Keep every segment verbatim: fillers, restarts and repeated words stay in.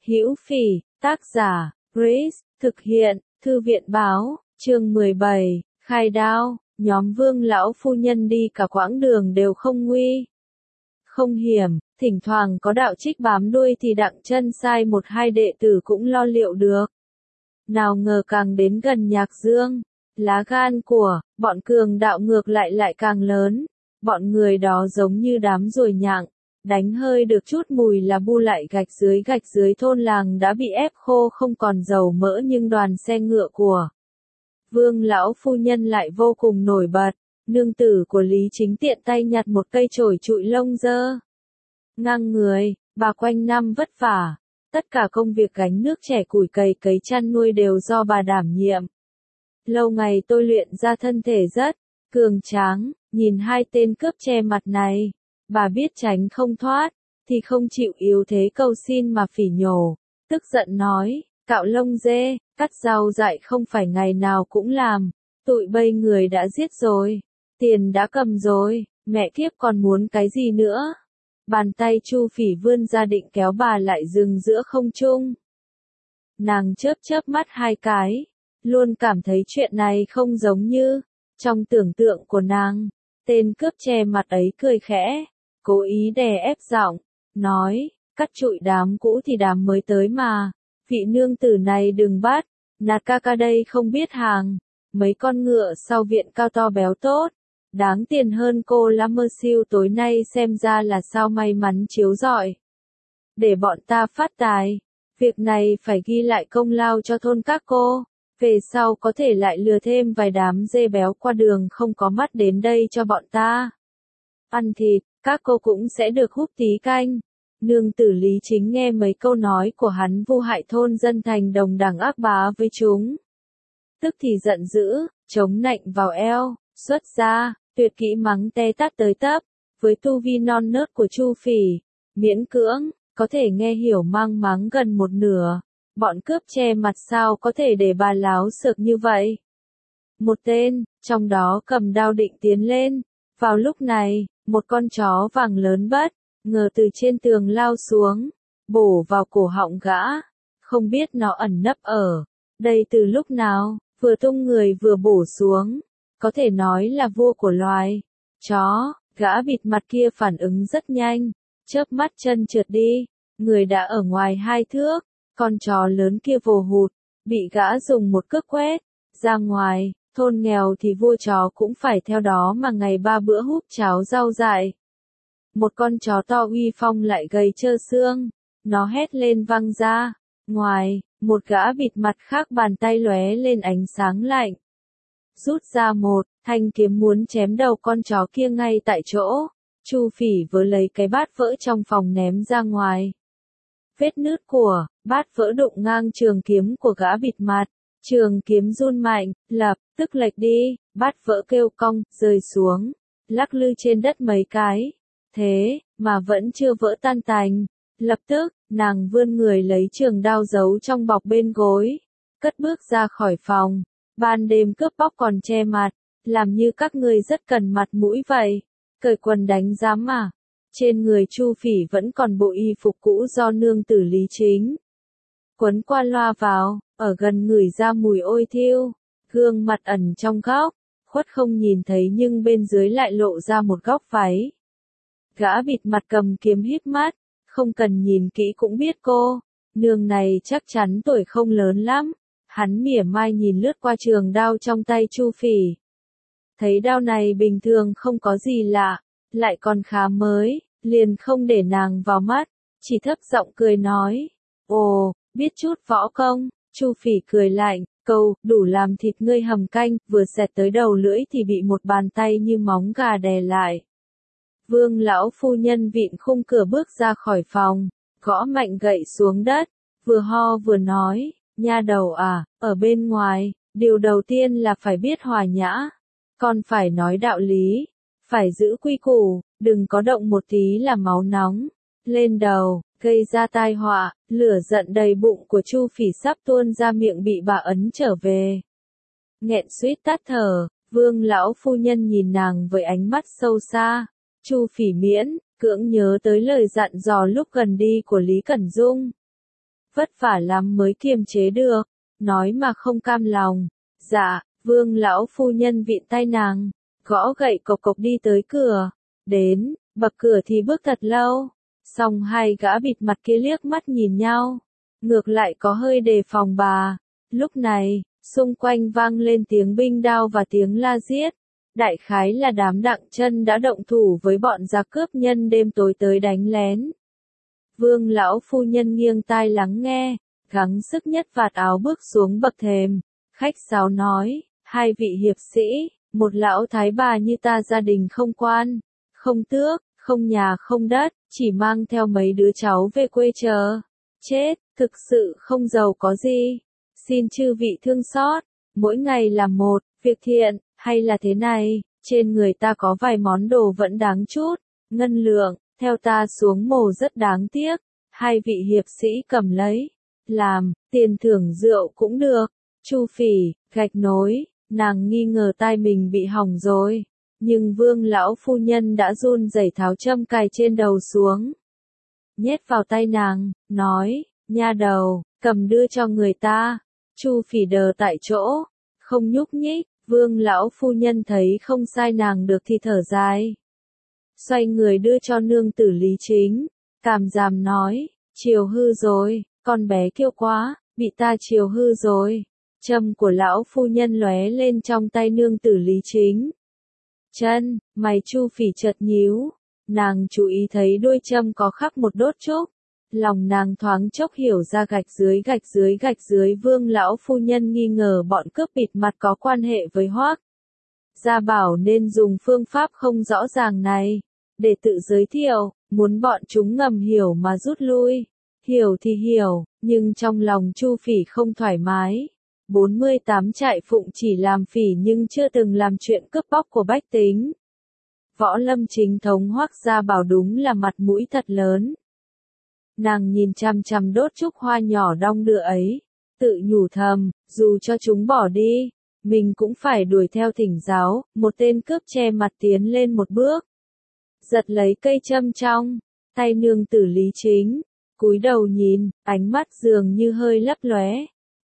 Hữu Phỉ, tác giả, Grace, thực hiện, Thư viện báo, chương mười bảy, khai đao, nhóm Vương lão phu nhân đi cả quãng đường đều không nguy. Không hiểm, thỉnh thoảng có đạo trích bám đuôi thì đặng chân sai một hai đệ tử cũng lo liệu được. Nào ngờ càng đến gần Nhạc Dương, lá gan của bọn cường đạo ngược lại lại càng lớn. Bọn người đó giống như đám ruồi nhặng, đánh hơi được chút mùi là bu lại gạch dưới gạch dưới thôn làng đã bị ép khô không còn dầu mỡ, nhưng đoàn xe ngựa của Vương lão phu nhân lại vô cùng nổi bật. Nương tử của Lý Chính tiện tay nhặt một cây chổi trụi lông dơ ngang người, bà quanh năm vất vả, tất cả công việc gánh nước chẻ củi cày cấy chăn nuôi đều do bà đảm nhiệm. Lâu ngày tôi luyện ra thân thể rất cường tráng, nhìn hai tên cướp che mặt này, bà biết tránh không thoát, thì không chịu yếu thế cầu xin mà phỉ nhổ, tức giận nói, cạo lông dê, cắt rau dại không phải ngày nào cũng làm, tụi bây người đã giết rồi, tiền đã cầm rồi, mẹ kiếp còn muốn cái gì nữa. Bàn tay Chu Phỉ vươn ra định kéo bà lại dừng giữa không trung. Nàng chớp chớp mắt hai cái, luôn cảm thấy chuyện này không giống như trong tưởng tượng của nàng. Tên cướp che mặt ấy cười khẽ, cố ý đè ép giọng, nói, cắt trụi đám cũ thì đám mới tới mà, vị nương tử này đừng bắt, nạt ca ca đây không biết hàng, mấy con ngựa sau viện cao to béo tốt, đáng tiền hơn cô La Mơ Siêu tối nay xem ra là sao may mắn chiếu rọi. Để bọn ta phát tài, việc này phải ghi lại công lao cho thôn các cô. Về sau có thể lại lừa thêm vài đám dê béo qua đường không có mắt đến đây cho bọn ta. Ăn thịt, các cô cũng sẽ được húp tí canh. Nương tử Lý Chính nghe mấy câu nói của hắn vu hại thôn dân thành đồng đẳng ác bá với chúng. Tức thì giận dữ, chống nạnh vào eo, xuất ra, tuyệt kỹ mắng te tát tới tấp, với tu vi non nớt của Chu Phỉ, miễn cưỡng, có thể nghe hiểu mang mắng gần một nửa. Bọn cướp che mặt sao có thể để bà láo xược như vậy? Một tên, trong đó cầm đao định tiến lên. Vào lúc này, một con chó vàng lớn bất ngờ từ trên tường lao xuống, bổ vào cổ họng gã. Không biết nó ẩn nấp ở đây từ lúc nào, vừa tung người vừa bổ xuống. Có thể nói là vua của loài chó. Gã bịt mặt kia phản ứng rất nhanh, chớp mắt chân trượt đi, người đã ở ngoài hai thước. Con chó lớn kia vồ hụt, bị gã dùng một cước quét ra ngoài. Thôn nghèo thì vua chó cũng phải theo đó mà ngày ba bữa húp cháo rau dại. Một con chó to uy phong lại gầy trơ xương, nó hét lên vang ra. Ngoài, một gã bịt mặt khác bàn tay lóe lên ánh sáng lạnh, rút ra một thanh kiếm muốn chém đầu con chó kia ngay tại chỗ. Chu Phỉ vớ lấy cái bát vỡ trong phòng ném ra ngoài. Vết nứt của bát vỡ đụng ngang trường kiếm của gã bịt mặt, trường kiếm run mạnh, lập tức lệch đi, bát vỡ kêu cong, rơi xuống, lắc lư trên đất mấy cái. Thế mà vẫn chưa vỡ tan tành. Lập tức, nàng vươn người lấy trường đao giấu trong bọc bên gối, cất bước ra khỏi phòng. Ban đêm cướp bóc còn che mặt, làm như các ngươi rất cần mặt mũi vậy, cởi quần đánh giám mà. Trên người Chu Phỉ vẫn còn bộ y phục cũ do nương tử Lý Chính quấn qua loa vào, ở gần ngửi ra mùi ôi thiêu, gương mặt ẩn trong góc, khuất không nhìn thấy nhưng bên dưới lại lộ ra một góc váy. Gã bịt mặt cầm kiếm híp mắt, không cần nhìn kỹ cũng biết cô, nương này chắc chắn tuổi không lớn lắm. Hắn mỉa mai nhìn lướt qua trường đao trong tay Chu Phỉ. Thấy đao này bình thường không có gì lạ, lại còn khá mới, liền không để nàng vào mắt, chỉ thấp giọng cười nói, ồ, biết chút võ công. Chu Phỉ cười lạnh, câu, đủ làm thịt ngươi hầm canh, vừa xẹt tới đầu lưỡi thì bị một bàn tay như móng gà đè lại. Vương lão phu nhân vịn khung cửa bước ra khỏi phòng, gõ mạnh gậy xuống đất, vừa ho vừa nói, nha đầu à, ở bên ngoài, điều đầu tiên là phải biết hòa nhã, còn phải nói đạo lý, phải giữ quy củ, đừng có động một tí là máu nóng lên đầu, gây ra tai họa. Lửa giận đầy bụng của Chu Phỉ sắp tuôn ra miệng bị bà ấn trở về. Nghẹn suýt tắt thở, Vương lão phu nhân nhìn nàng với ánh mắt sâu xa. Chu Phỉ miễn cưỡng nhớ tới lời dặn dò lúc gần đi của Lý Cẩn Dung. vất vả lắm mới kiềm chế được, nói mà không cam lòng. Dạ, Vương lão phu nhân vịn tay nàng, gõ gậy cộc cộc đi tới cửa, đến, bậc cửa thì bước thật lâu, xong hai gã bịt mặt kia liếc mắt nhìn nhau, ngược lại có hơi đề phòng bà. Lúc này, xung quanh vang lên tiếng binh đao và tiếng la giết, đại khái là đám Đặng Chân đã động thủ với bọn giặc cướp nhân đêm tối tới đánh lén. Vương lão phu nhân nghiêng tai lắng nghe, gắng sức nhất vạt áo bước xuống bậc thềm, khách sáo nói, hai vị hiệp sĩ, một lão thái bà như ta gia đình không quan, không tước, không nhà không đất, chỉ mang theo mấy đứa cháu về quê chờ chết, thực sự không giàu có gì, xin chư vị thương xót, mỗi ngày làm một việc thiện, hay là thế này, trên người ta có vài món đồ vẫn đáng chút, ngân lượng, theo ta xuống mồ rất đáng tiếc, hai vị hiệp sĩ cầm lấy, làm, tiền thưởng rượu cũng được. Chu Phỉ, gạch nối, nàng nghi ngờ tai mình bị hỏng rồi, nhưng Vương lão phu nhân đã run rẩy tháo châm cài trên đầu xuống, nhét vào tay nàng, nói, nha đầu, cầm đưa cho người ta. Chu Phỉ đờ tại chỗ, không nhúc nhích. Vương lão phu nhân thấy không sai nàng được thì thở dài, xoay người đưa cho nương tử Lý Chính, cảm giảm nói, chiều hư rồi, con bé kêu quá, bị ta chiều hư rồi. Châm của lão phu nhân lóe lên trong tay nương tử Lý Chính. Chân, mày Chu Phỉ chợt nhíu, nàng chú ý thấy đuôi châm có khắc một đốt trúc. Lòng nàng thoáng chốc hiểu ra gạch dưới gạch dưới gạch dưới Vương lão phu nhân nghi ngờ bọn cướp bịt mặt có quan hệ với Hoắc Gia Bảo nên dùng phương pháp không rõ ràng này, để tự giới thiệu, muốn bọn chúng ngầm hiểu mà rút lui. Hiểu thì hiểu, nhưng trong lòng Chu Phỉ không thoải mái. bốn mươi tám trại phụng chỉ làm phỉ nhưng chưa từng làm chuyện cướp bóc của bách tính. Võ lâm chính thống Hoắc Gia Bảo đúng là mặt mũi thật lớn. Nàng nhìn chằm chằm đốt trúc hoa nhỏ đong đưa ấy, tự nhủ thầm, dù cho chúng bỏ đi, mình cũng phải đuổi theo thỉnh giáo. Một tên cướp che mặt tiến lên một bước, giật lấy cây châm trong tay nương tử Lý Chính, cúi đầu nhìn, ánh mắt dường như hơi lấp lóe.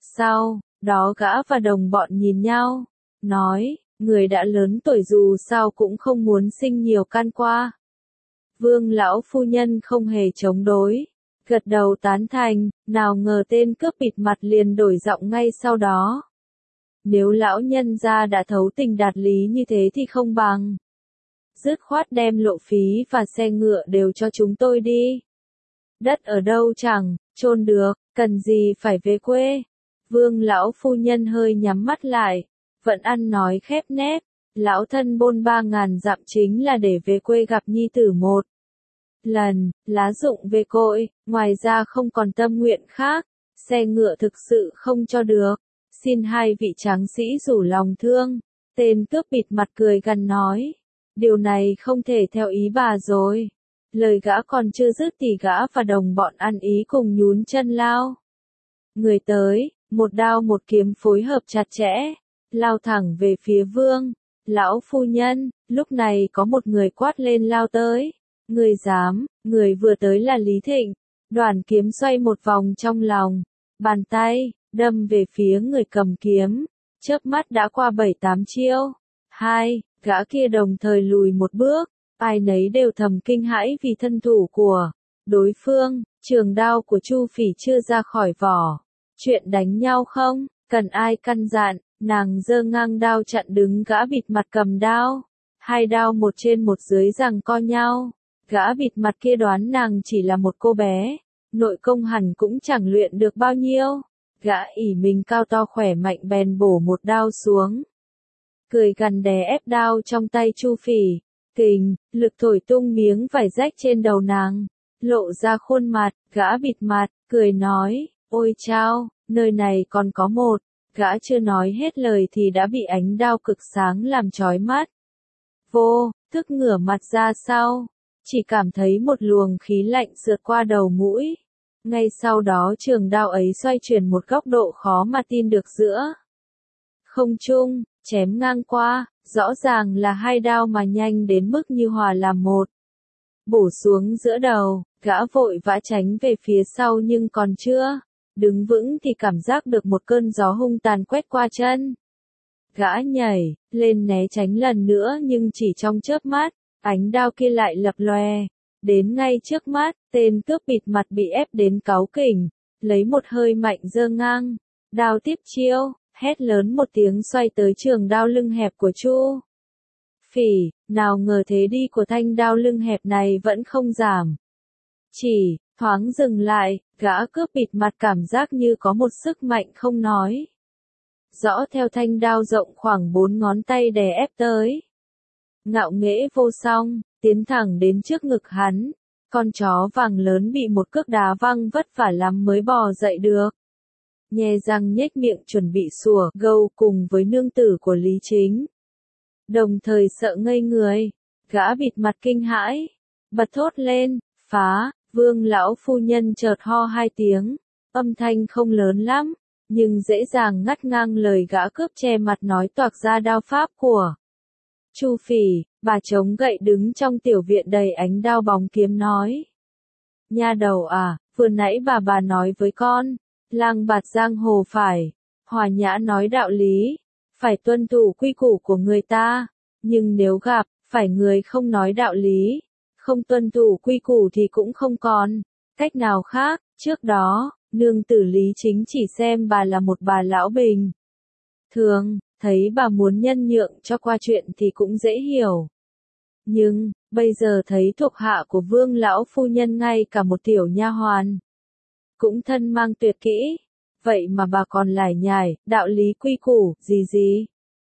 Sau đó gã và đồng bọn nhìn nhau, nói, người đã lớn tuổi dù sao cũng không muốn sinh nhiều can qua. Vương lão phu nhân không hề chống đối, gật đầu tán thành, nào ngờ tên cướp bịt mặt liền đổi giọng ngay sau đó. Nếu lão nhân gia đã thấu tình đạt lý như thế thì không bằng dứt khoát đem lộ phí và xe ngựa đều cho chúng tôi đi. Đất ở đâu chẳng chôn được, cần gì phải về quê. Vương lão phu nhân hơi nhắm mắt lại, vẫn ăn nói khép nép, lão thân bôn ba ngàn dặm chính là để về quê gặp nhi tử một lần, lá dụng về cội, ngoài ra không còn tâm nguyện khác, xe ngựa thực sự không cho được, xin hai vị tráng sĩ rủ lòng thương. Tên cướp bịt mặt cười gằn nói, điều này không thể theo ý bà rồi. Lời gã còn chưa dứt thì gã và đồng bọn ăn ý cùng nhún chân lao. Người tới, một đao một kiếm phối hợp chặt chẽ, lao thẳng về phía Vương lão phu nhân. Lúc này có một người quát lên lao tới, người dám. Người vừa tới là Lý Thịnh, đoàn kiếm xoay một vòng trong lòng, bàn tay đâm về phía người cầm kiếm, chớp mắt đã qua bảy tám chiêu. Hai gã kia đồng thời lùi một bước, ai nấy đều thầm kinh hãi vì thân thủ của đối phương. Trường đao của Chu Phỉ chưa ra khỏi vỏ, chuyện đánh nhau không cần ai căn dặn, nàng giơ ngang đao chặn đứng gã bịt mặt cầm đao. Hai đao một trên một dưới giằng co nhau, gã bịt mặt kia đoán nàng chỉ là một cô bé, nội công hẳn cũng chẳng luyện được bao nhiêu. Gã ỷ mình cao to khỏe mạnh bèn bổ một đao xuống, cười gằn đè ép đao trong tay Chu Phỉ, kình lực thổi tung miếng vải rách trên đầu nàng, lộ ra khuôn mặt. Gã bịt mặt cười nói, ôi chao, nơi này còn có một. Gã chưa nói hết lời thì đã bị ánh đao cực sáng làm chói mắt. Vô thức ngửa mặt ra sau, chỉ cảm thấy một luồng khí lạnh sượt qua đầu mũi. Ngay sau đó trường đao ấy xoay chuyển một góc độ khó mà tin được giữa không trung, chém ngang qua, rõ ràng là hai đao mà nhanh đến mức như hòa làm một. Bổ xuống giữa đầu, gã vội vã tránh về phía sau nhưng còn chưa đứng vững thì cảm giác được một cơn gió hung tàn quét qua chân. Gã nhảy lên né tránh lần nữa nhưng chỉ trong chớp mắt, ánh đao kia lại lập lòe, đến ngay trước mắt, tên cướp bịt mặt bị ép đến cáu kỉnh, lấy một hơi mạnh giơ ngang, đao tiếp chiêu, hét lớn một tiếng xoay tới trường đao lưng hẹp của Chu Phỉ, nào ngờ thế đi của thanh đao lưng hẹp này vẫn không giảm. Chỉ thoáng dừng lại, gã cướp bịt mặt cảm giác như có một sức mạnh không nói rõ theo thanh đao rộng khoảng bốn ngón tay đè ép tới. Ngạo nghễ vô song, tiến thẳng đến trước ngực hắn, con chó vàng lớn bị một cước đá văng vất vả lắm mới bò dậy được. Nhe răng nhếch miệng chuẩn bị sủa gâu cùng với nương tử của Lý Chính. Đồng thời sợ ngây người, gã bịt mặt kinh hãi, bật thốt lên, phá, Vương lão phu nhân chợt ho hai tiếng, âm thanh không lớn lắm, nhưng dễ dàng ngắt ngang lời gã cướp che mặt nói toạc ra đao pháp của Chu Phỉ. Bà chống gậy đứng trong tiểu viện đầy ánh đao bóng kiếm nói. Nha đầu à, vừa nãy bà bà nói với con, lang bạt giang hồ phải, hòa nhã nói đạo lý, phải tuân thủ quy củ của người ta, nhưng nếu gặp, phải người không nói đạo lý, không tuân thủ quy củ thì cũng không còn cách nào khác. Trước đó, nương tử Lý Chính chỉ xem bà là một bà lão bình thường, thấy bà muốn nhân nhượng cho qua chuyện thì cũng dễ hiểu. Nhưng, bây giờ thấy thuộc hạ của Vương lão phu nhân ngay cả một tiểu nha hoàn cũng thân mang tuyệt kỹ, vậy mà bà còn lải nhải, đạo lý quy củ, gì gì.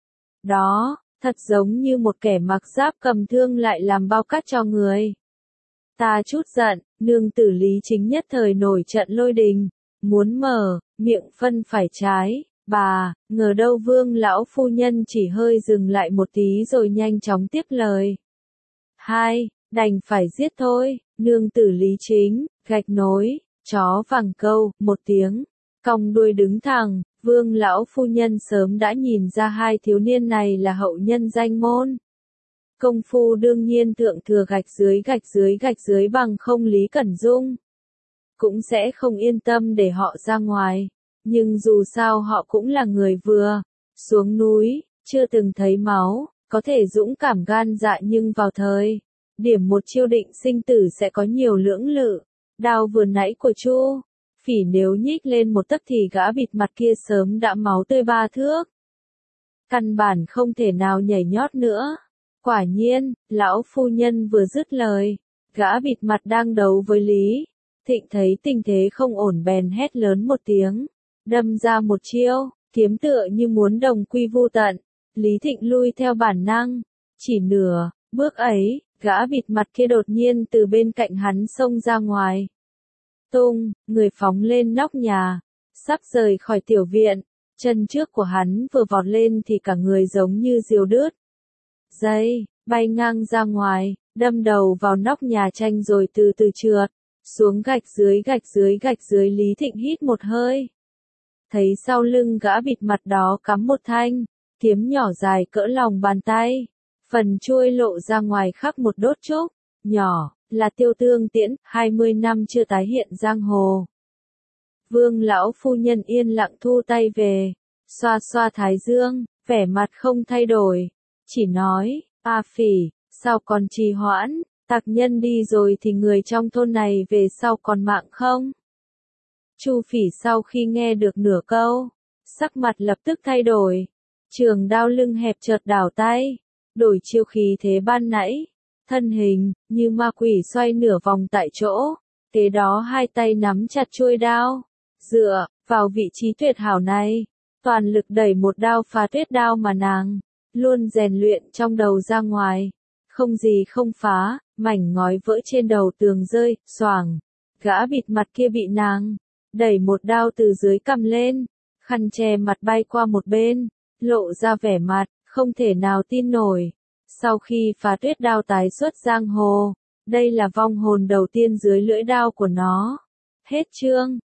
Đó, thật giống như một kẻ mặc giáp cầm thương lại làm bao cát cho người ta chút giận, nương tử Lý Chính nhất thời nổi trận lôi đình, muốn mở miệng phân phải trái. Bà, ngờ đâu Vương lão phu nhân chỉ hơi dừng lại một tí rồi nhanh chóng tiếp lời. Hai, đành phải giết thôi, nương tử Lý Chính, gạch nối, chó vàng câu, một tiếng, cong đuôi đứng thẳng, Vương lão phu nhân sớm đã nhìn ra hai thiếu niên này là hậu nhân danh môn. Công phu đương nhiên thượng thừa gạch dưới gạch dưới gạch dưới bằng không Lý Cẩn Dung cũng sẽ không yên tâm để họ ra ngoài. Nhưng dù sao họ cũng là người vừa xuống núi, chưa từng thấy máu, có thể dũng cảm gan dạ nhưng vào thời điểm một chiêu định sinh tử sẽ có nhiều lưỡng lự. Đao vừa nãy của Chu Phỉ nếu nhích lên một tấc thì gã bịt mặt kia sớm đã máu tươi ba thước. Căn bản không thể nào nhảy nhót nữa. Quả nhiên, lão phu nhân vừa dứt lời, gã bịt mặt đang đấu với Lý Thịnh thấy tình thế không ổn bèn hét lớn một tiếng, đâm ra một chiêu, kiếm tựa như muốn đồng quy vu tận. Lý Thịnh lui theo bản năng, chỉ nửa bước ấy, gã bịt mặt kia đột nhiên từ bên cạnh hắn xông ra ngoài. Tung, người phóng lên nóc nhà, sắp rời khỏi tiểu viện, chân trước của hắn vừa vọt lên thì cả người giống như diều đứt dây, bay ngang ra ngoài, đâm đầu vào nóc nhà tranh rồi từ từ trượt xuống gạch dưới gạch dưới gạch dưới. Lý Thịnh hít một hơi, thấy sau lưng gã bịt mặt đó cắm một thanh kiếm nhỏ dài cỡ lòng bàn tay, phần chuôi lộ ra ngoài khắc một đốt trúc nhỏ, là Tiêu Tương Tiễn, hai mươi năm chưa tái hiện giang hồ. Vương lão phu nhân yên lặng thu tay về, xoa xoa thái dương, vẻ mặt không thay đổi, chỉ nói, A Phỉ, sao còn trì hoãn, tặc nhân đi rồi thì người trong thôn này về sau còn mạng không? Chu Phỉ sau khi nghe được nửa câu, sắc mặt lập tức thay đổi, trường đao lưng hẹp chợt đảo tay, đổi chiêu khí thế ban nãy, thân hình như ma quỷ xoay nửa vòng tại chỗ, kế đó hai tay nắm chặt chuôi đao, dựa vào vị trí tuyệt hảo này, toàn lực đẩy một đao phá tuyết đao mà nàng luôn rèn luyện trong đầu ra ngoài, không gì không phá, mảnh ngói vỡ trên đầu tường rơi, xoàng, gã bịt mặt kia bị nàng đẩy một đao từ dưới cầm lên, khăn che mặt bay qua một bên, lộ ra vẻ mặt không thể nào tin nổi. Sau khi phá tuyết đao tái xuất giang hồ, đây là vong hồn đầu tiên dưới lưỡi đao của nó. Hết chương.